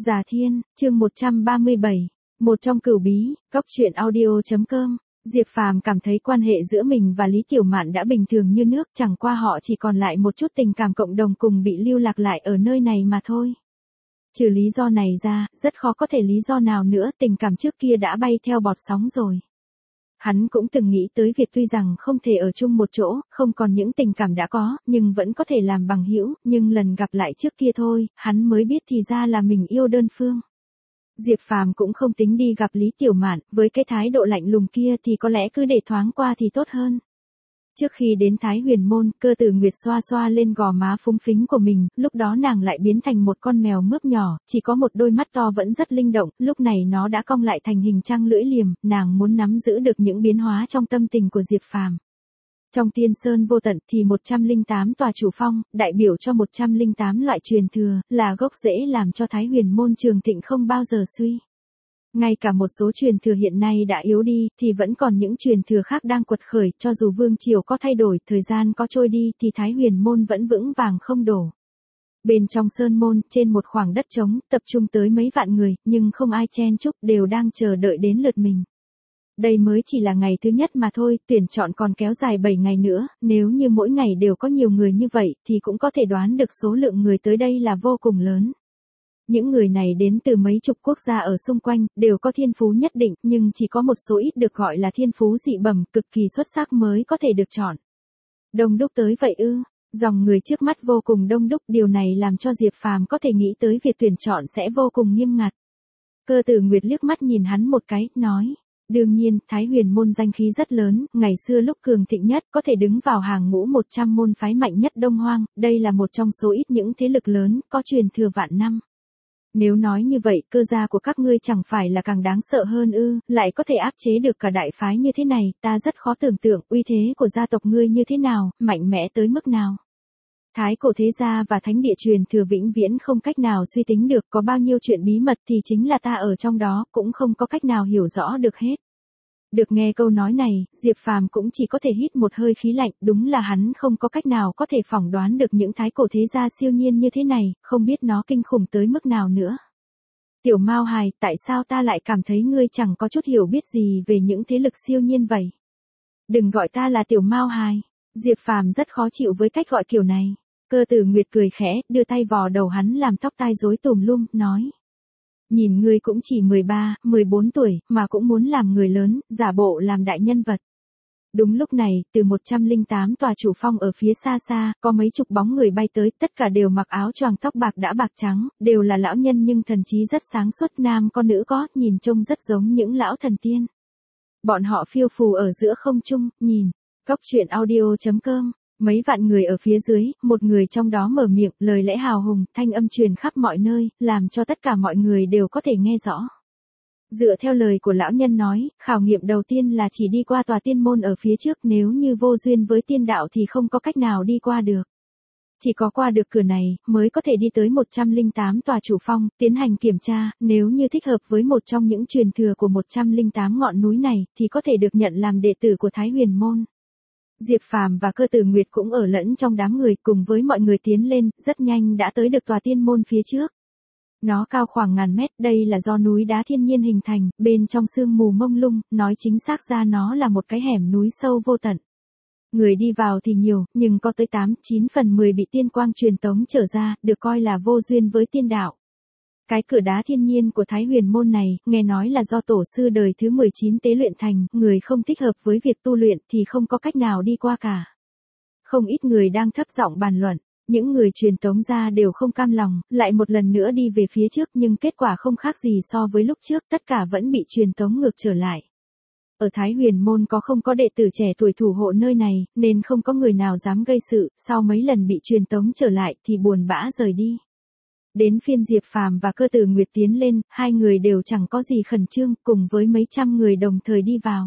Già Thiên, chương 137, một trong cửu bí, góc truyện audio.com. Diệp Phàm cảm thấy quan hệ giữa mình và Lý Tiểu Mạn đã bình thường như nước, chẳng qua họ chỉ còn lại một chút tình cảm cộng đồng cùng bị lưu lạc lại ở nơi này mà thôi. Trừ lý do này ra, rất khó có thể lý do nào nữa, tình cảm trước kia đã bay theo bọt sóng rồi. Hắn cũng từng nghĩ tới việc tuy rằng không thể ở chung một chỗ, không còn những tình cảm đã có, nhưng vẫn có thể làm bằng hữu, nhưng lần gặp lại trước kia thôi, hắn mới biết thì ra là mình yêu đơn phương. Diệp Phàm cũng không tính đi gặp Lý Tiểu Mạn, với cái thái độ lạnh lùng kia thì có lẽ cứ để thoáng qua thì tốt hơn. Trước khi đến Thái Huyền Môn, Cơ Tử Nguyệt xoa xoa lên gò má phúng phính của mình, lúc đó nàng lại biến thành một con mèo mướp nhỏ, chỉ có một đôi mắt to vẫn rất linh động, lúc này nó đã cong lại thành hình trăng lưỡi liềm, nàng muốn nắm giữ được những biến hóa trong tâm tình của Diệp Phàm. Trong Tiên Sơn Vô Tận thì 108 tòa chủ phong, đại biểu cho 108 loại truyền thừa, là gốc rễ làm cho Thái Huyền Môn trường thịnh không bao giờ suy. Ngay cả một số truyền thừa hiện nay đã yếu đi, thì vẫn còn những truyền thừa khác đang quật khởi, cho dù vương triều có thay đổi, thời gian có trôi đi, thì Thái Huyền Môn vẫn vững vàng không đổ. Bên trong Sơn Môn, trên một khoảng đất trống, tập trung tới mấy vạn người, nhưng không ai chen chúc, đều đang chờ đợi đến lượt mình. Đây mới chỉ là ngày thứ nhất mà thôi, tuyển chọn còn kéo dài 7 ngày nữa, nếu như mỗi ngày đều có nhiều người như vậy, thì cũng có thể đoán được số lượng người tới đây là vô cùng lớn. Những người này đến từ mấy chục quốc gia ở xung quanh, đều có thiên phú nhất định, nhưng chỉ có một số ít được gọi là thiên phú dị bẩm, cực kỳ xuất sắc mới có thể được chọn. Đông đúc tới vậy ư? Dòng người trước mắt vô cùng đông đúc, điều này làm cho Diệp Phàm có thể nghĩ tới việc tuyển chọn sẽ vô cùng nghiêm ngặt. Cơ Tử Nguyệt liếc mắt nhìn hắn một cái, nói. Đương nhiên, Thái Huyền Môn danh khí rất lớn, ngày xưa lúc cường thịnh nhất, có thể đứng vào hàng ngũ 100 môn phái mạnh nhất Đông Hoang, đây là một trong số ít những thế lực lớn, có truyền thừa vạn năm. Nếu nói như vậy, Cơ gia của các ngươi chẳng phải là càng đáng sợ hơn ư, lại có thể áp chế được cả đại phái như thế này, ta rất khó tưởng tượng, uy thế của gia tộc ngươi như thế nào, mạnh mẽ tới mức nào. Thái cổ thế gia và thánh địa truyền thừa vĩnh viễn không cách nào suy tính được, có bao nhiêu chuyện bí mật thì chính là ta ở trong đó, cũng không có cách nào hiểu rõ được hết. Được nghe câu nói này, Diệp Phàm cũng chỉ có thể hít một hơi khí lạnh, đúng là hắn không có cách nào có thể phỏng đoán được những thái cổ thế gia siêu nhiên như thế này, không biết nó kinh khủng tới mức nào nữa. Tiểu Mao Hài, tại sao ta lại cảm thấy ngươi chẳng có chút hiểu biết gì về những thế lực siêu nhiên vậy? Đừng gọi ta là Tiểu Mao Hài. Diệp Phàm rất khó chịu với cách gọi kiểu này. Cơ Tử Nguyệt cười khẽ, đưa tay vò đầu hắn làm tóc tai rối tùm lum, nói. Nhìn ngươi cũng chỉ 13, 14 tuổi, mà cũng muốn làm người lớn, giả bộ làm đại nhân vật. Đúng lúc này, từ 108 tòa chủ phong ở phía xa xa, có mấy chục bóng người bay tới, tất cả đều mặc áo choàng tóc bạc đã bạc trắng, đều là lão nhân nhưng thần trí rất sáng suốt, nam có nữ có, nhìn trông rất giống những lão thần tiên. Bọn họ phiêu phù ở giữa không trung, nhìn. Góc truyện audio.com. Mấy vạn người ở phía dưới, một người trong đó mở miệng, lời lẽ hào hùng, thanh âm truyền khắp mọi nơi, làm cho tất cả mọi người đều có thể nghe rõ. Dựa theo lời của lão nhân nói, khảo nghiệm đầu tiên là chỉ đi qua tòa tiên môn ở phía trước, nếu như vô duyên với tiên đạo thì không có cách nào đi qua được. Chỉ có qua được cửa này, mới có thể đi tới 108 tòa chủ phong, tiến hành kiểm tra, nếu như thích hợp với một trong những truyền thừa của 108 ngọn núi này, thì có thể được nhận làm đệ tử của Thái Huyền Môn. Diệp Phàm và Cơ Tử Nguyệt cũng ở lẫn trong đám người, cùng với mọi người tiến lên, rất nhanh đã tới được tòa tiên môn phía trước. Nó cao khoảng ngàn mét, đây là do núi đá thiên nhiên hình thành, bên trong sương mù mông lung, nói chính xác ra nó là một cái hẻm núi sâu vô tận. Người đi vào thì nhiều, nhưng có tới 8-9 phần 10 bị tiên quang truyền tống trở ra, được coi là vô duyên với tiên đạo. Cái cửa đá thiên nhiên của Thái Huyền Môn này, nghe nói là do tổ sư đời thứ 19 tế luyện thành, người không thích hợp với việc tu luyện thì không có cách nào đi qua cả. Không ít người đang thấp giọng bàn luận, những người truyền tống ra đều không cam lòng, lại một lần nữa đi về phía trước nhưng kết quả không khác gì so với lúc trước, tất cả vẫn bị truyền tống ngược trở lại. Ở Thái Huyền Môn không có đệ tử trẻ tuổi thủ hộ nơi này, nên không có người nào dám gây sự, sau mấy lần bị truyền tống trở lại thì buồn bã rời đi. Đến phiên Diệp Phàm và Cơ Tử Nguyệt tiến lên, hai người đều chẳng có gì khẩn trương, cùng với mấy trăm người đồng thời đi vào.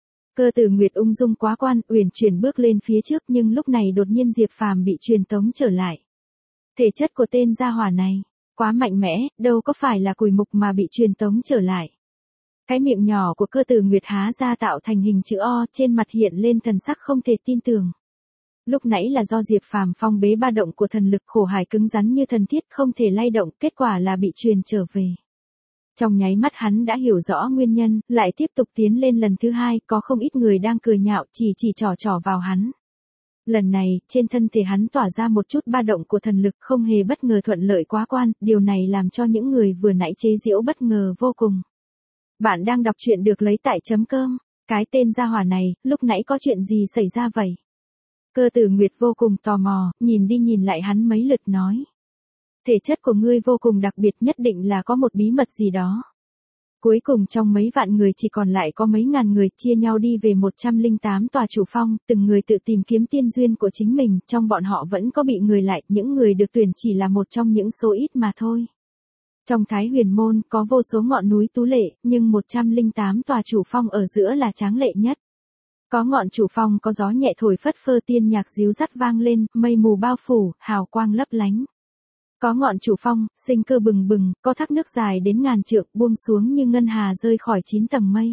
Cơ Tử Nguyệt ung dung quá quan, uyển chuyển bước lên phía trước, nhưng lúc này đột nhiên Diệp Phàm bị truyền tống trở lại. Thể chất của tên gia hỏa này, quá mạnh mẽ, đâu có phải là cùi mục mà bị truyền tống trở lại. Cái miệng nhỏ của Cơ Tử Nguyệt há ra tạo thành hình chữ O, trên mặt hiện lên thần sắc không thể tin tưởng. Lúc nãy là do Diệp Phàm phong bế ba động của thần lực, khổ hải cứng rắn như thần thiết không thể lay động, kết quả là bị truyền trở về. Trong nháy mắt hắn đã hiểu rõ nguyên nhân, lại tiếp tục tiến lên lần thứ hai, có không ít người đang cười nhạo, chỉ trỏ vào hắn. Lần này, trên thân thể hắn tỏa ra một chút ba động của thần lực, không hề bất ngờ thuận lợi quá quan, điều này làm cho những người vừa nãy chế giễu bất ngờ vô cùng. Bạn đang đọc truyện được lấy tại chấm cơm, cái tên gia hỏa này, lúc nãy có chuyện gì xảy ra vậy? Cơ Tử Nguyệt vô cùng tò mò, nhìn đi nhìn lại hắn mấy lượt nói. Thể chất của ngươi vô cùng đặc biệt, nhất định là có một bí mật gì đó. Cuối cùng trong mấy vạn người chỉ còn lại có mấy ngàn người, chia nhau đi về 108 tòa chủ phong, từng người tự tìm kiếm tiên duyên của chính mình, trong bọn họ vẫn có bị người lại, những người được tuyển chỉ là một trong những số ít mà thôi. Trong Thái Huyền Môn có vô số ngọn núi tú lệ, nhưng 108 tòa chủ phong ở giữa là tráng lệ nhất. Có ngọn chủ phong có gió nhẹ thổi phất phơ, tiên nhạc ríu rắt vang lên, mây mù bao phủ, hào quang lấp lánh. Có ngọn chủ phong, sinh cơ bừng bừng, có thác nước dài đến ngàn trượng buông xuống như ngân hà rơi khỏi 9 tầng mây.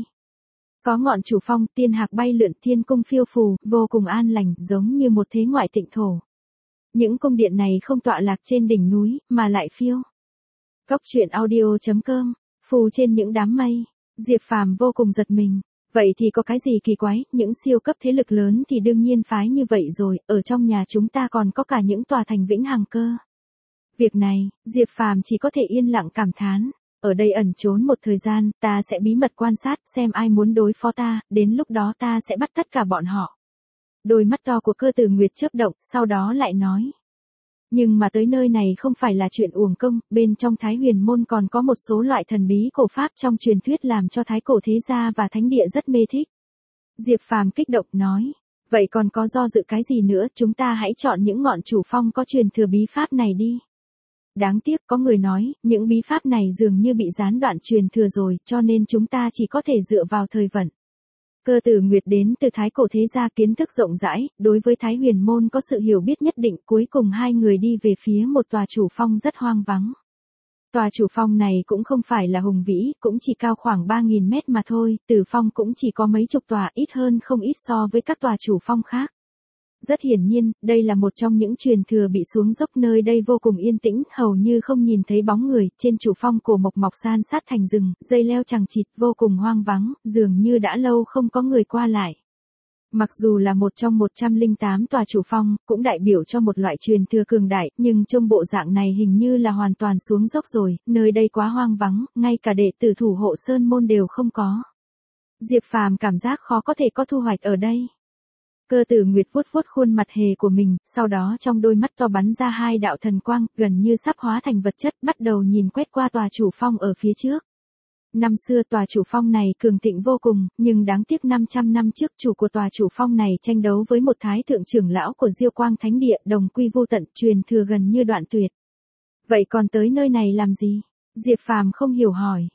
Có ngọn chủ phong, tiên hạc bay lượn, thiên cung phiêu phù, vô cùng an lành, giống như một thế ngoại tịnh thổ. Những cung điện này không tọa lạc trên đỉnh núi, mà lại phiêu. Góc truyện audio.com, phù trên những đám mây. Diệp Phàm vô cùng giật mình. Vậy thì có cái gì kỳ quái, những siêu cấp thế lực lớn thì đương nhiên phái như vậy rồi, ở trong nhà chúng ta còn có cả những tòa thành vĩnh hằng cơ. Việc này, Diệp Phàm chỉ có thể yên lặng cảm thán, ở đây ẩn trốn một thời gian, ta sẽ bí mật quan sát xem ai muốn đối phó ta, đến lúc đó ta sẽ bắt tất cả bọn họ. Đôi mắt to của Cơ Tử Nguyệt chớp động, sau đó lại nói. Nhưng mà tới nơi này không phải là chuyện uổng công, bên trong Thái Huyền Môn còn có một số loại thần bí cổ pháp trong truyền thuyết làm cho thái cổ thế gia và thánh địa rất mê thích. Diệp Phàm kích động nói, vậy còn có do dự cái gì nữa, chúng ta hãy chọn những ngọn chủ phong có truyền thừa bí pháp này đi. Đáng tiếc có người nói, những bí pháp này dường như bị gián đoạn truyền thừa rồi, cho nên chúng ta chỉ có thể dựa vào thời vận. Cơ Tử Nguyệt đến từ thái cổ thế gia, kiến thức rộng rãi, đối với Thái Huyền Môn có sự hiểu biết nhất định, cuối cùng hai người đi về phía một tòa chủ phong rất hoang vắng. Tòa chủ phong này cũng không phải là hùng vĩ, cũng chỉ cao khoảng 3.000 mét mà thôi, tử phong cũng chỉ có mấy chục tòa, ít hơn không ít so với các tòa chủ phong khác. Rất hiển nhiên, đây là một trong những truyền thừa bị xuống dốc, nơi đây vô cùng yên tĩnh, hầu như không nhìn thấy bóng người, trên chủ phong cổ mộc mọc san sát thành rừng, dây leo chằng chịt, vô cùng hoang vắng, dường như đã lâu không có người qua lại. Mặc dù là một trong 108 tòa chủ phong, cũng đại biểu cho một loại truyền thừa cường đại, nhưng trong bộ dạng này hình như là hoàn toàn xuống dốc rồi, nơi đây quá hoang vắng, ngay cả đệ tử thủ hộ sơn môn đều không có. Diệp Phàm cảm giác khó có thể có thu hoạch ở đây. Cơ Tử Nguyệt vuốt vuốt khuôn mặt hề của mình, sau đó trong đôi mắt to bắn ra hai đạo thần quang, gần như sắp hóa thành vật chất, bắt đầu nhìn quét qua tòa chủ phong ở phía trước. Năm xưa tòa chủ phong này cường thịnh vô cùng, nhưng đáng tiếc 500 năm trước chủ của tòa chủ phong này tranh đấu với một thái thượng trưởng lão của Diêu Quang Thánh Địa, đồng quy vô tận, truyền thừa gần như đoạn tuyệt. Vậy còn tới nơi này làm gì? Diệp Phàm không hiểu hỏi.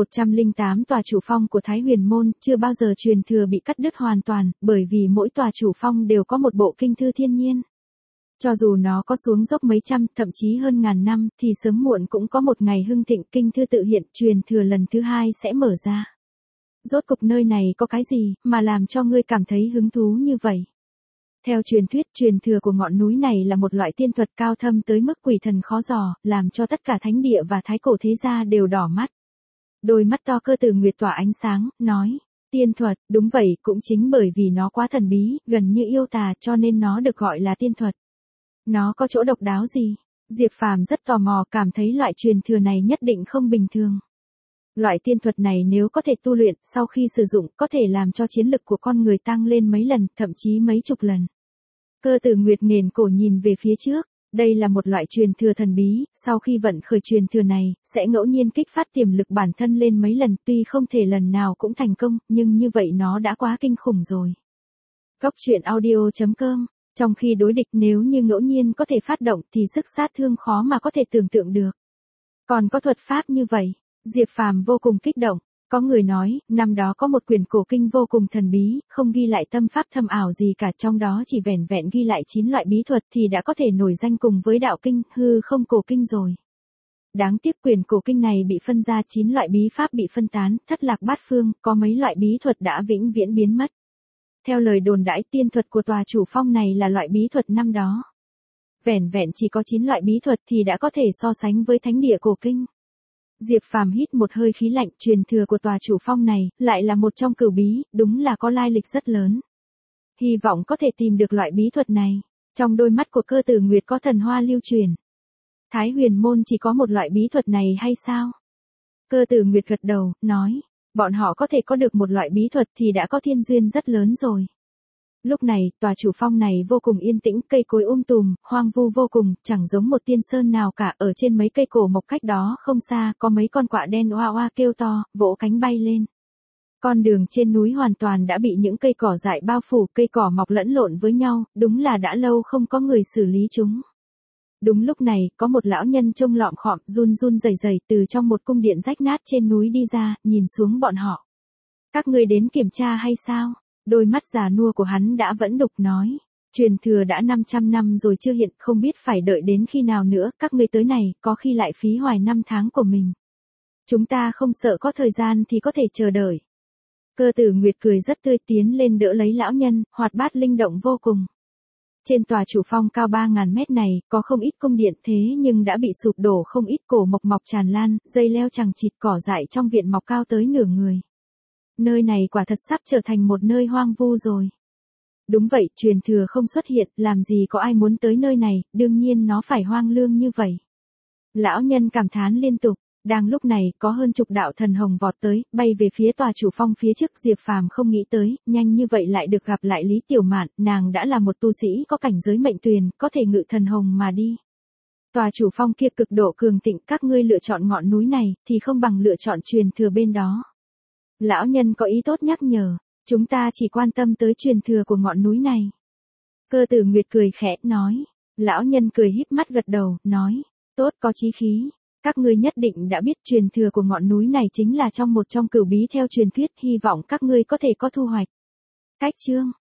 108 tòa chủ phong của Thái Huyền Môn chưa bao giờ truyền thừa bị cắt đứt hoàn toàn, bởi vì mỗi tòa chủ phong đều có một bộ kinh thư thiên nhiên. Cho dù nó có xuống dốc mấy trăm, thậm chí hơn ngàn năm, thì sớm muộn cũng có một ngày hưng thịnh, kinh thư tự hiện, truyền thừa lần thứ hai sẽ mở ra. Rốt cục nơi này có cái gì mà làm cho ngươi cảm thấy hứng thú như vậy? Theo truyền thuyết, truyền thừa của ngọn núi này là một loại tiên thuật cao thâm tới mức quỷ thần khó dò, làm cho tất cả thánh địa và thái cổ thế gia đều đỏ mắt. Đôi mắt to Cơ Tử Nguyệt tỏa ánh sáng, nói, tiên thuật, đúng vậy, cũng chính bởi vì nó quá thần bí, gần như yêu tà, cho nên nó được gọi là tiên thuật. Nó có chỗ độc đáo gì? Diệp Phàm rất tò mò, cảm thấy loại truyền thừa này nhất định không bình thường. Loại tiên thuật này nếu có thể tu luyện, sau khi sử dụng, có thể làm cho chiến lực của con người tăng lên mấy lần, thậm chí mấy chục lần. Cơ Tử Nguyệt nghển cổ nhìn về phía trước. Đây là một loại truyền thừa thần bí, sau khi vận khởi truyền thừa này, sẽ ngẫu nhiên kích phát tiềm lực bản thân lên mấy lần, tuy không thể lần nào cũng thành công, nhưng như vậy nó đã quá kinh khủng rồi. Góc truyện audio.com, trong khi đối địch nếu như ngẫu nhiên có thể phát động thì sức sát thương khó mà có thể tưởng tượng được. Còn có thuật pháp như vậy, Diệp Phàm vô cùng kích động. Có người nói, năm đó có một quyển cổ kinh vô cùng thần bí, không ghi lại tâm pháp thâm ảo gì cả, trong đó chỉ vẻn vẹn ghi lại 9 loại bí thuật thì đã có thể nổi danh cùng với đạo kinh, hư không cổ kinh rồi. Đáng tiếc quyển cổ kinh này bị phân ra, 9 loại bí pháp bị phân tán, thất lạc bát phương, có mấy loại bí thuật đã vĩnh viễn biến mất. Theo lời đồn đãi tiên thuật của tòa chủ phong này là loại bí thuật năm đó. Vẻn vẹn chỉ có 9 loại bí thuật thì đã có thể so sánh với thánh địa cổ kinh. Diệp Phàm hít một hơi khí lạnh, truyền thừa của tòa chủ phong này, lại là một trong cửu bí, đúng là có lai lịch rất lớn. Hy vọng có thể tìm được loại bí thuật này. Trong đôi mắt của Cơ Tử Nguyệt có thần hoa lưu truyền. Thái Huyền môn chỉ có một loại bí thuật này hay sao? Cơ Tử Nguyệt gật đầu, nói, bọn họ có thể có được một loại bí thuật thì đã có thiên duyên rất lớn rồi. Lúc này, tòa chủ phong này vô cùng yên tĩnh, cây cối tùm, hoang vu vô cùng, chẳng giống một tiên sơn nào cả. Ở trên mấy cây cổ mộc cách đó không xa, có mấy con quạ đen oa oa kêu to, vỗ cánh bay lên. Con đường trên núi hoàn toàn đã bị những cây cỏ dại bao phủ, cây cỏ mọc lẫn lộn với nhau, đúng là đã lâu không có người xử lý chúng. Đúng lúc này, có một lão nhân trông lọm khọm, run run rẩy rẩy từ trong một cung điện rách nát trên núi đi ra, nhìn xuống bọn họ. Các ngươi đến kiểm tra hay sao? Đôi mắt già nua của hắn đã vẫn đục nói. Truyền thừa đã 500 năm rồi chưa hiện, không biết phải đợi đến khi nào nữa, các ngươi tới này, có khi lại phí hoài năm tháng của mình. Chúng ta không sợ có thời gian thì có thể chờ đợi. Cơ Tử Nguyệt cười rất tươi, tiến lên đỡ lấy lão nhân, hoạt bát linh động vô cùng. Trên tòa chủ phong cao 3.000 mét này, có không ít cung điện thế nhưng đã bị sụp đổ, không ít cổ mộc mọc tràn lan, dây leo chằng chịt, cỏ dại trong viện mọc cao tới nửa người. Nơi này quả thật sắp trở thành một nơi hoang vu rồi. Đúng vậy, truyền thừa không xuất hiện, làm gì có ai muốn tới nơi này, đương nhiên nó phải hoang lương như vậy. Lão nhân cảm thán liên tục. Đang lúc này, có hơn chục đạo thần hồng vọt tới, bay về phía tòa chủ phong phía trước. Diệp Phàm không nghĩ tới, nhanh như vậy lại được gặp lại Lý Tiểu Mạn, nàng đã là một tu sĩ có cảnh giới mệnh tuyền, có thể ngự thần hồng mà đi. Tòa chủ phong kia cực độ cường thịnh, các ngươi lựa chọn ngọn núi này, thì không bằng lựa chọn truyền thừa bên đó. Lão nhân có ý tốt nhắc nhở, chúng ta chỉ quan tâm tới truyền thừa của ngọn núi này. Cơ Tử Nguyệt cười khẽ, nói. Lão nhân cười híp mắt gật đầu, nói, tốt, có chí khí. Các ngươi nhất định đã biết truyền thừa của ngọn núi này chính là một trong cửu bí theo truyền thuyết, hy vọng các ngươi có thể có thu hoạch. Cách chương